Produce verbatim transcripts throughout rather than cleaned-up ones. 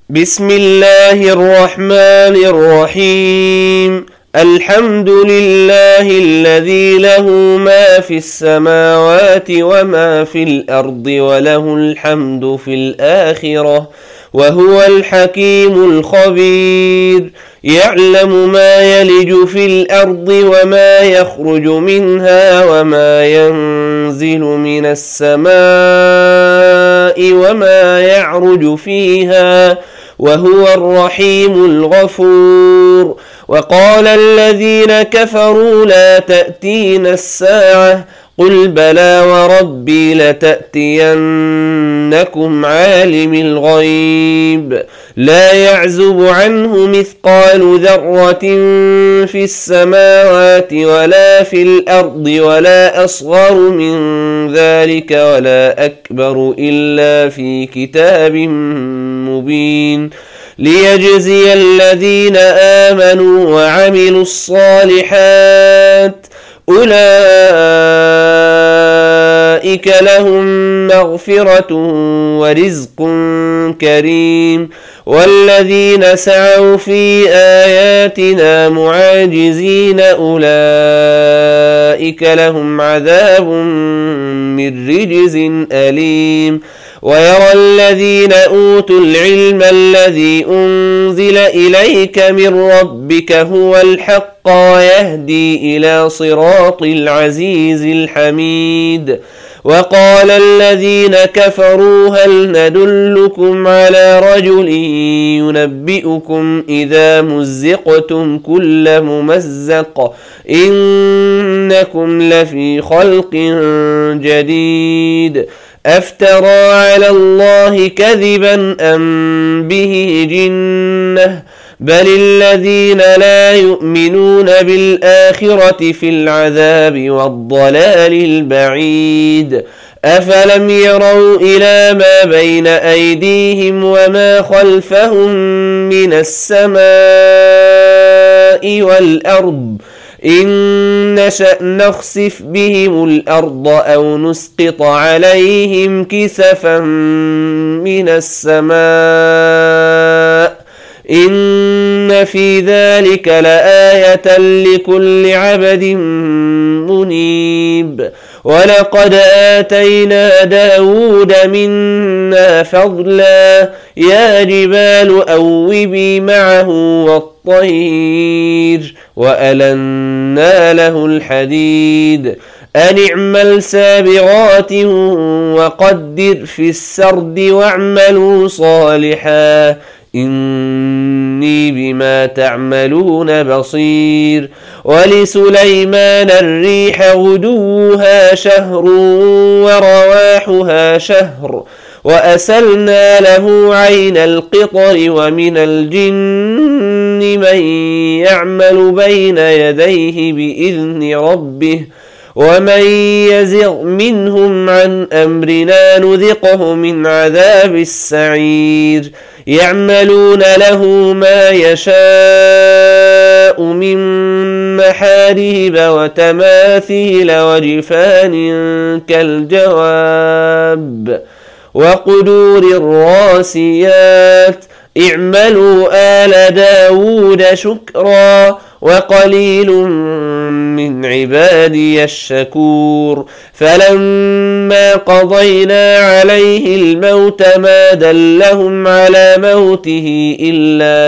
بسم الله الرحمن الرحيم. الحمد لله الذي له ما في السماوات وما في الأرض وله الحمد في الآخرة وهو الحكيم الخبير. يعلم ما يلج في الأرض وما يخرج منها وما ينزل من السماء وما يعرج فيها وهو الرحيم الغفور. وقال الذين كفروا لا تأتين الساعة قل بلى وربي لتأتينكم عالم الغيب لا يعزب عنه مثقال ذرة في السماوات ولا في الأرض ولا أصغر من ذلك ولا أكبر إلا في كتاب مبين ليجزي الذين آمنوا وعملوا الصالحات أولئك لهم مغفرة ورزق كريم. والذين سعوا في آياتنا معاجزين أولئك لهم عذاب من رجز أليم. ويرى الذين أوتوا العلم الذي أنزل إليك من ربك هو الحق ويهدي إلى صراط العزيز الحميد. وقال الذين كفروا هل ندلكم على رجل ينبئكم إذا مزقتم كل ممزق إنكم لفي خلق جديد أفترى على الله كذبا أم به جنة بل الذين لا يؤمنون بالآخرة في العذاب والضلال البعيد. أفلم يروا إلى ما بين أيديهم وما خلفهم من السماء والأرض إن نشأ نخسف بهم الأرض أو نسقط عليهم كسفا من السماء إن في ذلك لآية لكل عبد منيب. ولقد آتينا داود منا فضلا يا جبال أوبي معه والطير وألنا له الحديد أن اعمل سابغات وقدر في السرد واعملوا صالحا إني بما تعملون بصير. ولسليمان الريح غدوها شهر ورواحها شهر وأسلنا له عين القطر ومن الجن من يعمل بين يديه بإذن ربه ومن يزغ منهم عن أمرنا نذقه من عذاب السعير. يعملون له ما يشاء من محاريب وتماثيل وجفان كالجواب وقدور الراسيات اعملوا آل داود شكرا وقليل من عبادي الشكور. فلما قضينا عليه الموت ما دلهم على موته إلا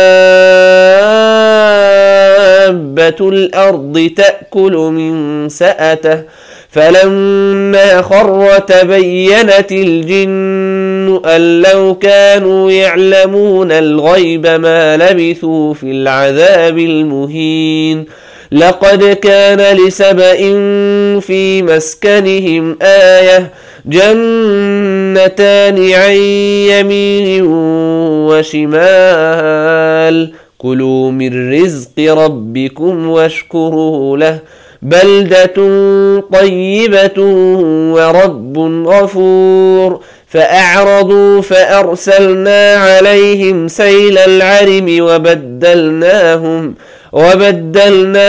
دابة الأرض تأكل من سأته فلما خر تبينت الجن أن لو كانوا يعلمون الغيب ما لبثوا في العذاب المهين. لقد كان لسبإ في مسكنهم آية جنتان عن يمين وشمال كلوا من رزق ربكم واشكروا له بلدة طيبة ورب غفور. فأعرضوا فأرسلنا عليهم سيل العرم وبدلناهم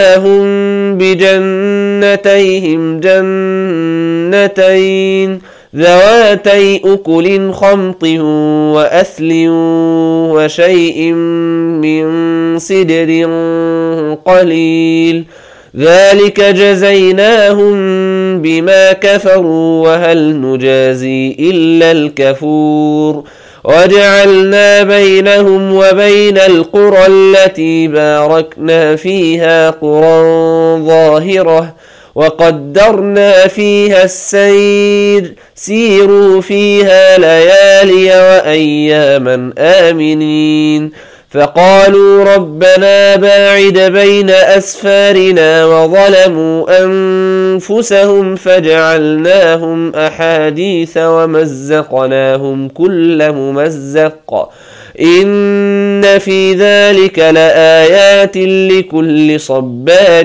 وبدلناهم بجنتيهم جنتين ذواتي أكل خمط وأثل وشيء من صدر قليل ذلك جزيناهم بما كفروا وهل نجازي إلا الكفور وجعلنا بينهم وبين القرى التي باركنا فيها قرى ظاهرة وقدرنا فيها السير سيروا فيها ليالي وأياما آمنين فقالوا ربنا باعد بين أسفارنا وظلموا أنفسهم فجعلناهم أحاديث ومزقناهم كل ممزق إن في ذلك لآيات لكل صبار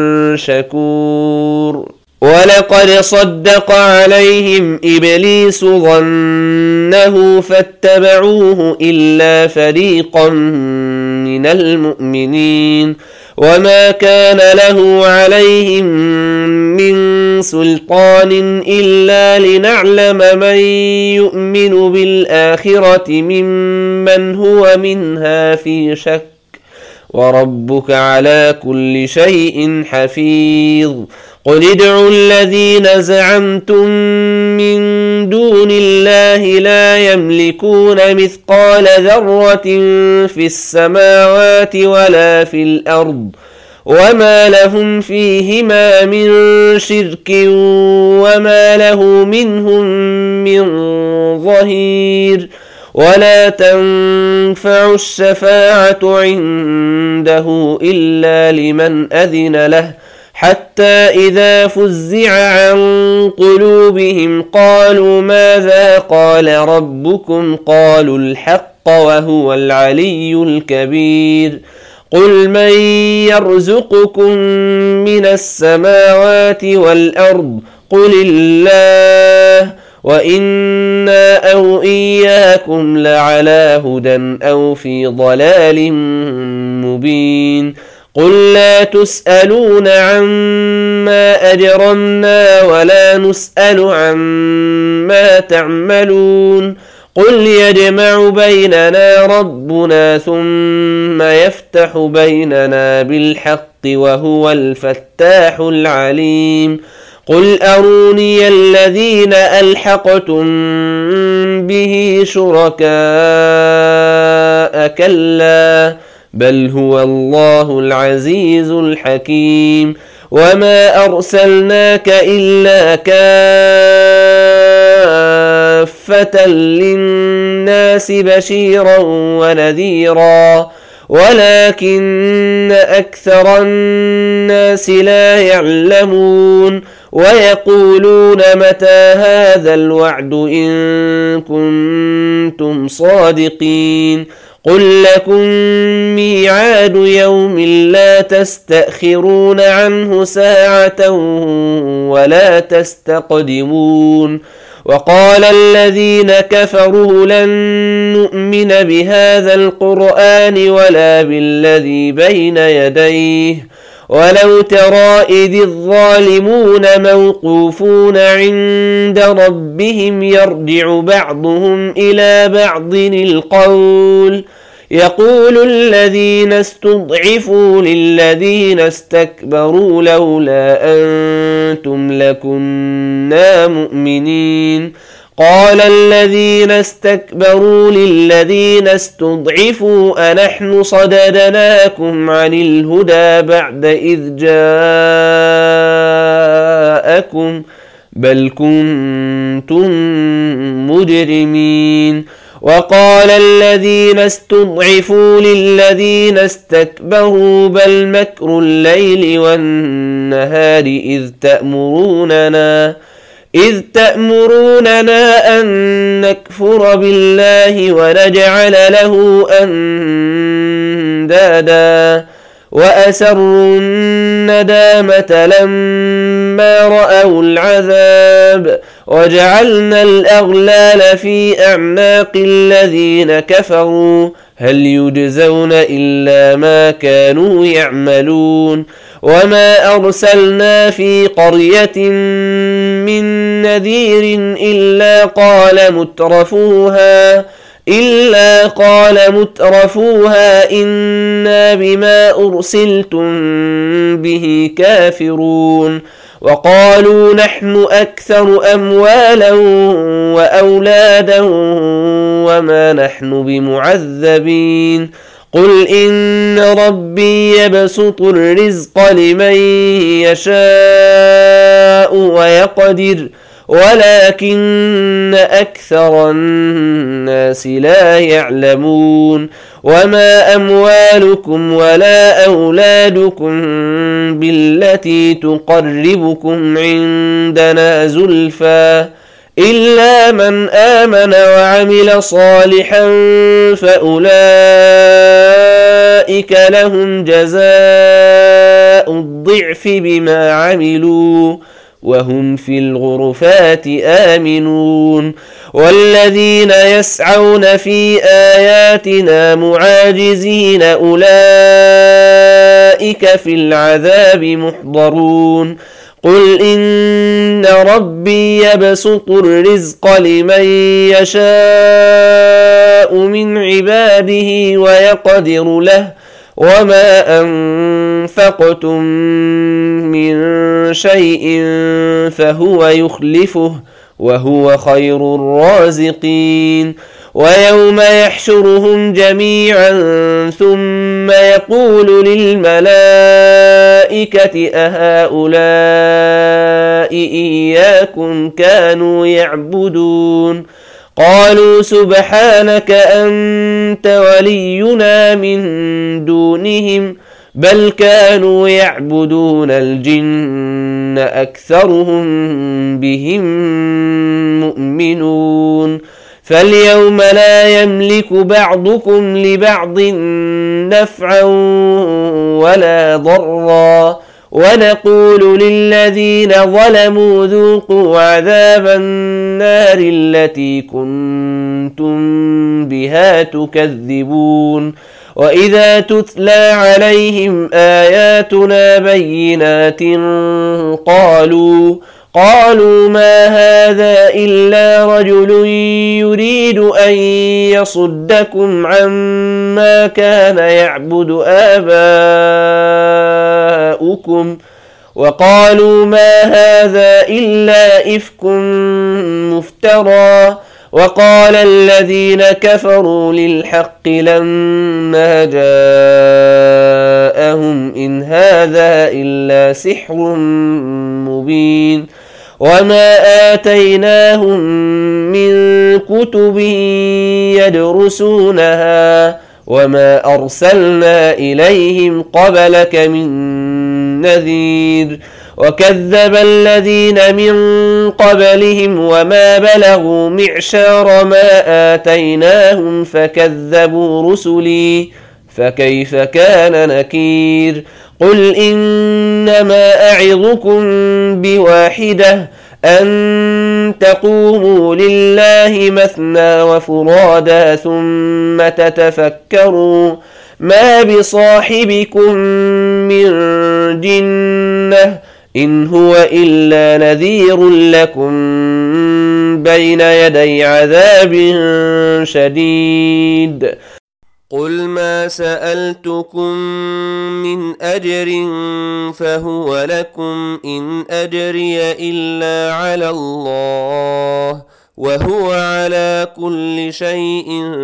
شكور ولقد صدق عليهم إبليس ظنه فاتبعوه إلا فريقا من المؤمنين وما كان له عليهم من سلطان إلا لنعلم من يؤمن بالآخرة ممن هو منها في شك وربك على كل شيء حفيظ قل ادعوا الذين زعمتم من دون الله لا يملكون مثقال ذرة في السماوات ولا في الأرض وما لهم فيهما من شرك وما له منهم من ظهير ولا تنفع الشفاعة عنده إلا لمن أذن له حتى إذا فزع عن قلوبهم قالوا ماذا قال ربكم قالوا الحق وهو العلي الكبير قل من يرزقكم من السماوات والأرض قل الله وإنا أو إياكم لعلى هدى أو في ضلال مبين قل لا تسألون عما أجرمنا ولا نسأل عما تعملون قل يجمع بيننا ربنا ثم يفتح بيننا بالحق وهو الفتاح العليم قل أروني الذين ألحقتم به شركاء كلا بل هو الله العزيز الحكيم وما أرسلناك إلا كافة للناس بشيرا ونذيرا ولكن أكثر الناس لا يعلمون ويقولون متى هذا الوعد إن كنتم صادقين قل لكم ميعاد يوم لا تستأخرون عنه ساعة ولا تستقدمون وقال الذين كفروا لن نؤمن بهذا القرآن ولا بالذي بين يديه ولو ترى إذ الظالمون موقوفون عند ربهم يرجع بعضهم إلى بعض القول يقول الذين استضعفوا للذين استكبروا لولا أنتم لكنا مؤمنين قال الذين استكبروا للذين استضعفوا أنحن صددناكم عن الهدى بعد إذ جاءكم بل كنتم مجرمين وقال الذين استضعفوا للذين استكبروا بل مكر الليل والنهار إذ تأمروننا إذ تأمروننا أن نكفر بالله ونجعل له أندادا وأسروا الندامة لما رأوا العذاب وجعلنا الأغلال في أعناق الذين كفروا هل يجزون إلا ما كانوا يعملون وما أرسلنا في قرية من نذير إلا قال مترفوها إلا قال مترفوها إنا بما أرسلتم به كافرون وقالوا نحن أكثر أموالا وأولادا وما نحن بمعذبين قل إن ربي يبسط الرزق لمن يشاء ويقدر ولكن أكثر الناس لا يعلمون وما أموالكم ولا أولادكم بالتي تقربكم عندنا زلفى إلا من آمن وعمل صالحا فأولئك لهم جزاء الضعف بما عملوا وهم في الغرفات آمنون والذين يسعون في آياتنا معاجزين أولئك في العذاب محضرون قل إن ربي يبسط الرزق لمن يشاء من عباده ويقدر له وما أنفقتم من شيء فهو يخلفه وهو خير الرازقين ويوم يحشرهم جميعا ثم يقول للملائكة أهؤلاء إياكم كانوا يعبدون قالوا سبحانك أنت ولينا من دونهم بل كانوا يعبدون الجن أكثرهم بهم مؤمنون فاليوم لا يملك بعضكم لبعض نفعا ولا ضرا ونقول للذين ظلموا ذوقوا عذاب النار التي كنتم بها تكذبون وإذا تتلى عليهم آياتنا بينات قالوا قالوا ما هذا إلا رجل يريد أن يصدكم عما كان يعبد آباؤكم وقالوا ما هذا إلا إفك مفترى وقال الذين كفروا للحق لما جاءهم إن هذا إلا سحر مبين وما آتيناهم من كتب يدرسونها وما أرسلنا إليهم قبلك من نذير وكذب الذين من قبلهم وما بلغوا معشار ما آتيناهم فكذبوا رسلي فكيف كان نكير قل إنما أعظكم بواحدة أن تقوموا لله مثنى وفرادا ثم تتفكروا ما بصاحبكم من جنة إن هو إلا نذير لكم بين يدي عذاب شديد قل ما سألتكم من أجر فهو لكم إن أجري إلا على الله وهو على كل شيء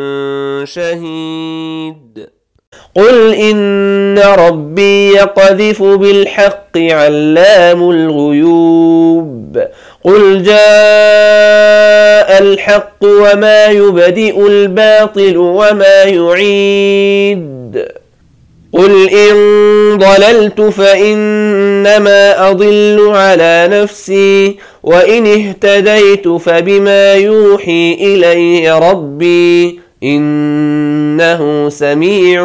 شهيد قل إن ربي يقذف بالحق علام الغيوب قل جاء الحق وما يبدئ الباطل وما يعيد قل إن ضللت فإنما أضل على نفسي وإن اهتديت فبما يوحي إلي ربي إن إنه سميع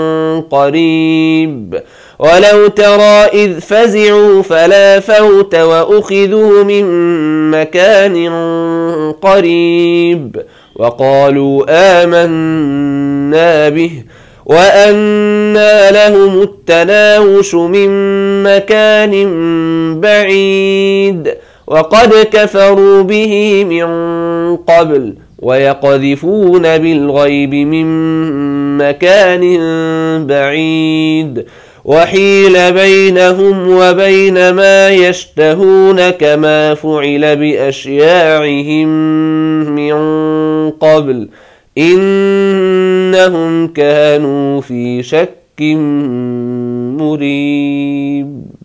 قريب. ولو ترى إذ فزعوا فلا فوت وأخذوا من مكان قريب وقالوا آمنا به وأنى لهم التناوش من مكان بعيد وقد كفروا به من قبل ويقذفون بالغيب من مكان بعيد وحيل بينهم وبين ما يشتهون كما فعل بأشياعهم من قبل إنهم كانوا في شك مريب.